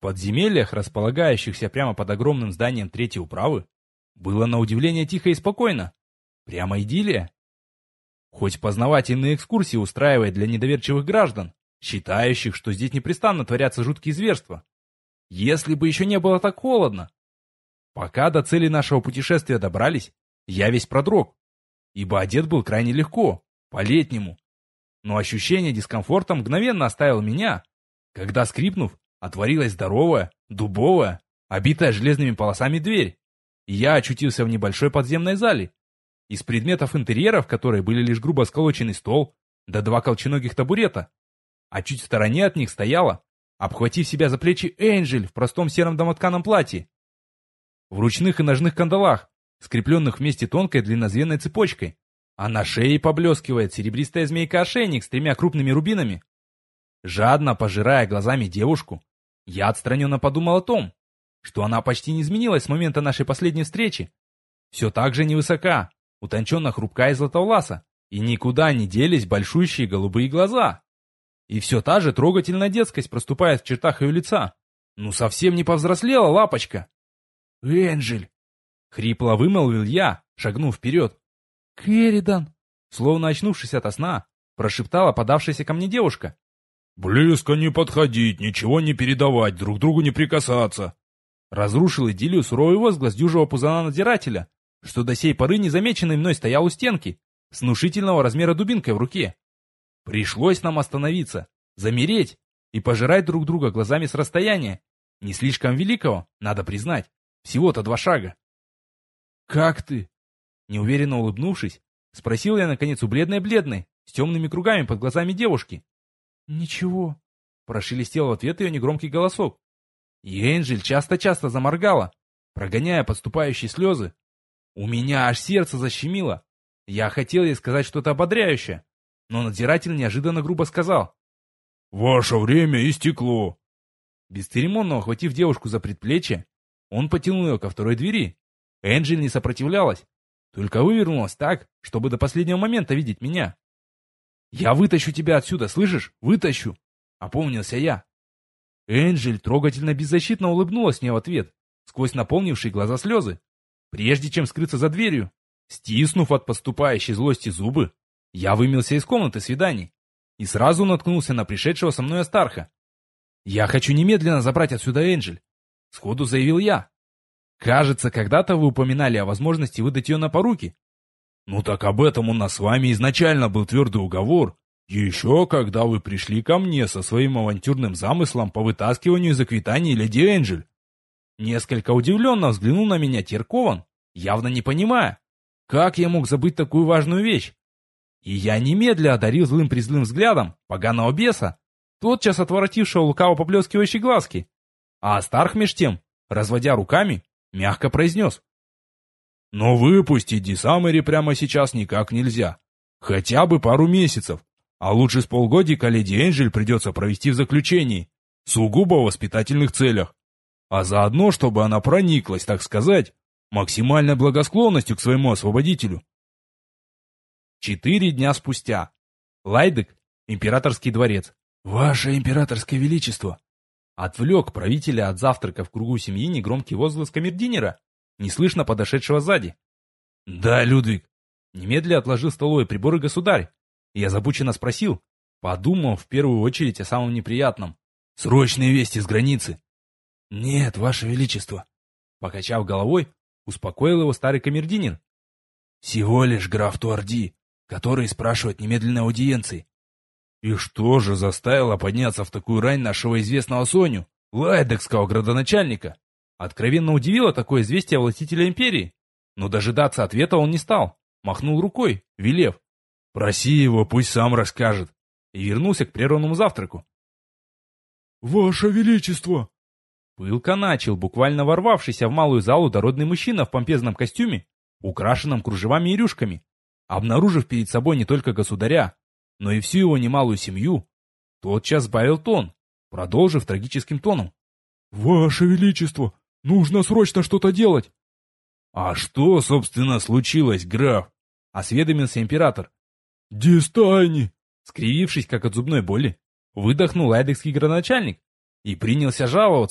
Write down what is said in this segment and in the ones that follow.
подземельях, располагающихся прямо под огромным зданием третьей управы, было на удивление тихо и спокойно. Прямо идиллия. Хоть познавательные экскурсии устраивает для недоверчивых граждан, считающих, что здесь непрестанно творятся жуткие зверства. Если бы еще не было так холодно. Пока до цели нашего путешествия добрались, я весь продрог, ибо одет был крайне легко, по-летнему. Но ощущение дискомфорта мгновенно оставило меня, когда, скрипнув, отворилась здоровая, дубовая, обитая железными полосами дверь, и я очутился в небольшой подземной зале. Из предметов интерьера, в которой были лишь грубо сколоченный стол, да два колченогих табурета, а чуть в стороне от них стояла, обхватив себя за плечи, Энджель в простом сером домотканом платье. В ручных и ножных кандалах, скрепленных вместе тонкой длиннозвенной цепочкой, а на шее поблескивает серебристая змейка-ошейник с 3 крупными рубинами. Жадно пожирая глазами девушку, я отстраненно подумал о том, что она почти не изменилась с момента нашей последней встречи. Все так же невысока, утонченно хрупкая и златовласа, и никуда не делись большущие голубые глаза. И все та же трогательная детскость проступает в чертах ее лица. Ну совсем не повзрослела лапочка. «Энджель!» — хрипло вымолвил я, шагнув вперед. «Керридан!» — словно очнувшись ото сна, прошептала подавшаяся ко мне девушка. «Близко не подходить, ничего не передавать, друг другу не прикасаться!» Разрушил идиллию суровый возглас дюжего пузана-надзирателя, что до сей поры незамеченный мной стоял у стенки, с внушительного размера дубинкой в руке. Пришлось нам остановиться, замереть и пожирать друг друга глазами с расстояния, не слишком великого, надо признать, всего-то 2 шага. «Как ты?» Неуверенно улыбнувшись, спросил я наконец у бледной-бледной, с темными кругами под глазами девушки. «Ничего», — прошелестел в ответ ее негромкий голосок. И Энджель часто-часто заморгала, прогоняя подступающие слезы. У меня аж сердце защемило. Я хотел ей сказать что-то ободряющее, но надзиратель неожиданно грубо сказал: «Ваше время истекло». Бесцеремонно охватив девушку за предплечье, он потянул ее ко второй двери. Энджель не сопротивлялась, только вывернулась так, чтобы до последнего момента видеть меня. «Я вытащу тебя отсюда, слышишь? Вытащу!» — опомнился я. Энджель трогательно беззащитно улыбнулась мне в ответ, сквозь наполнившие глаза слезы. Прежде чем скрыться за дверью, стиснув от поступающей злости зубы, я вымылся из комнаты свиданий и сразу наткнулся на пришедшего со мной Астарха. «Я хочу немедленно забрать отсюда Энджель», — сходу заявил я. «Кажется, когда-то вы упоминали о возможности выдать ее на поруки». «Ну так об этом у нас с вами изначально был твердый уговор. Еще когда вы пришли ко мне со своим авантюрным замыслом по вытаскиванию из аквитании леди Энджель». Несколько удивленно взглянул на меня Теркован, явно не понимая, как я мог забыть такую важную вещь. И я немедля одарил злым-призлым взглядом поганого беса, тотчас отворотившего лукаво поблескивающие глазки. А Астарх меж тем, разводя руками, мягко произнес: «Но выпустить Дисамери прямо сейчас никак нельзя. Хотя бы пару месяцев, а лучше с полгодика леди Энджель придется провести в заключении, сугубо в воспитательных целях. А заодно, чтобы она прониклась, так сказать, максимальной благосклонностью к своему освободителю». 4 дня спустя. Лайдек, императорский дворец. «Ваше императорское величество!» Отвлек правителя от завтрака в кругу семьи негромкий возглас камердинера, неслышно подошедшего сзади. «Да, Людвиг!» Немедля отложил столовые приборы государь. И озабоченно спросил, подумав в первую очередь о самом неприятном: «Срочные вести с границы!» «Нет, ваше величество!» Покачав головой, успокоил его старый камердинер. «Всего лишь граф Туарди, который спрашивает немедленной аудиенции». «И что же заставило подняться в такую рань нашего известного Соню, лайдекского градоначальника?» Откровенно удивило такое известие властителя империи. Но дожидаться ответа он не стал. Махнул рукой, велев: «Проси его, пусть сам расскажет», и вернулся к прерванному завтраку. «Ваше Величество!» Пылко начал, буквально ворвавшийся в малую залу дородный мужчина в помпезном костюме, украшенном кружевами и рюшками. Обнаружив перед собой не только государя, но и всю его немалую семью, тотчас сбавил тон, продолжив трагическим тоном: «Ваше Величество, нужно срочно что-то делать!» «А что, собственно, случилось, граф?» — осведомился император. «Дистайни!» — скривившись, как от зубной боли, выдохнул лайдекский градоначальник и принялся жаловаться,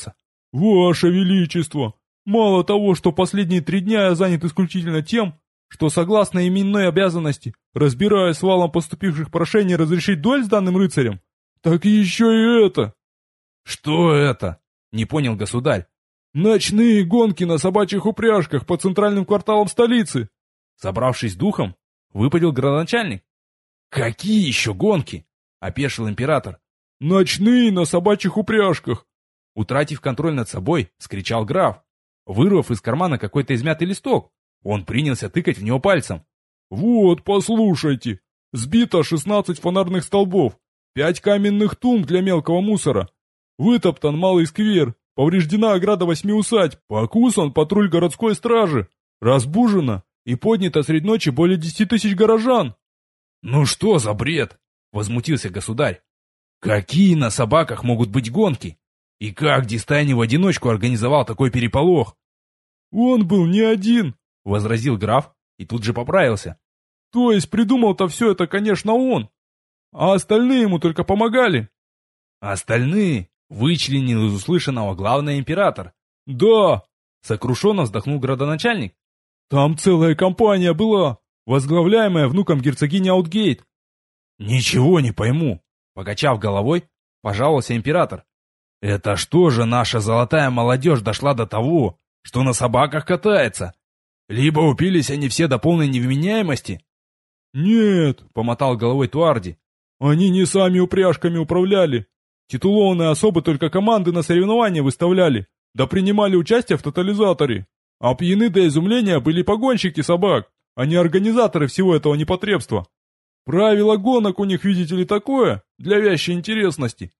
«Ваше Величество, мало того, что последние 3 дня я занят исключительно тем, что, согласно именной обязанности, разбираясь с валом поступивших прошений разрешить дуэль с данным рыцарем, так еще и это». «Что это?» — не понял государь. «Ночные гонки на собачьих упряжках по центральным кварталам столицы». Собравшись с духом, выпалил градоначальник. «Какие еще гонки?» — опешил император. «Ночные на собачьих упряжках!» Утратив контроль над собой, вскричал граф. Вырвав из кармана какой-то измятый листок, он принялся тыкать в него пальцем. «Вот, послушайте. Сбито 16 фонарных столбов, 5 каменных тумб для мелкого мусора. Вытоптан малый сквер, повреждена ограда 8 усадьб, покусан патруль городской стражи, разбужено и поднято средь ночи более 10 тысяч горожан». «Ну что за бред?» — возмутился государь. «Какие на собаках могут быть гонки? И как Дистайни в одиночку организовал такой переполох?» «Он был не один», — возразил граф и тут же поправился. «То есть придумал-то все это, конечно, он, а остальные ему только помогали». «Остальные?» — вычленил из услышанного главный император. «Да», — сокрушенно вздохнул градоначальник. «Там целая компания была, возглавляемая внуком герцогини Аутгейт». «Ничего не пойму», — покачав головой, пожаловался император. «Это что же наша золотая молодежь дошла до того, что на собаках катается? Либо упились они все до полной невменяемости?» «Нет», — помотал головой Туарди. «Они не сами упряжками управляли. Титулованные особы только команды на соревнования выставляли, да принимали участие в тотализаторе. А пьяны до изумления были погонщики собак, а не организаторы всего этого непотребства. Правило гонок у них, видите ли, такое, для вящей интересности».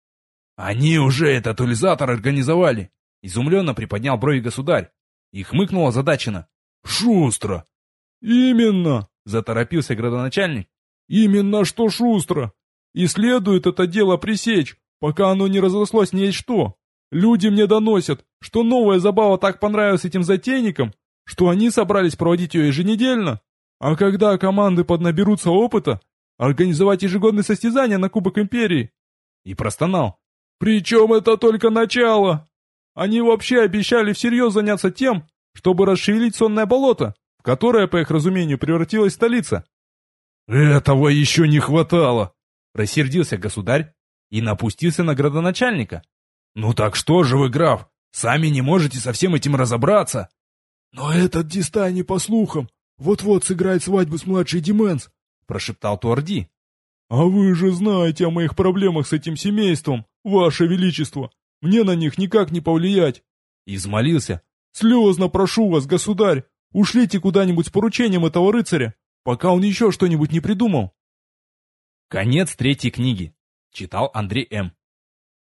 «Они уже этот тотализатор организовали», — изумленно приподнял брови государь и хмыкнул озадаченно. «Шустро!» «Именно!» — заторопился градоначальник. «Именно что шустро! И следует это дело пресечь, пока оно не разрослось ни есть что. Люди мне доносят, что новая забава так понравилась этим затейникам, что они собрались проводить ее еженедельно. А когда команды поднаберутся опыта, организовать ежегодные состязания на Кубок Империи». И простонал. «Причем это только начало. Они вообще обещали всерьез заняться тем, чтобы расшевелить сонное болото, в которое, по их разумению, превратилась столица». «Этого еще не хватало!» — рассердился государь и напустился на градоначальника. «Ну так что же вы, граф, сами не можете со всем этим разобраться?» «Но этот Дистайни, по слухам, вот-вот сыграет свадьбу с младшей Дименс», — прошептал Туарди. «А вы же знаете о моих проблемах с этим семейством, ваше величество. Мне на них никак не повлиять». Измолился. «Слезно прошу вас, государь, ушлите куда-нибудь с поручением этого рыцаря, пока он еще что-нибудь не придумал». Конец 3 книги. Читал Андрей М.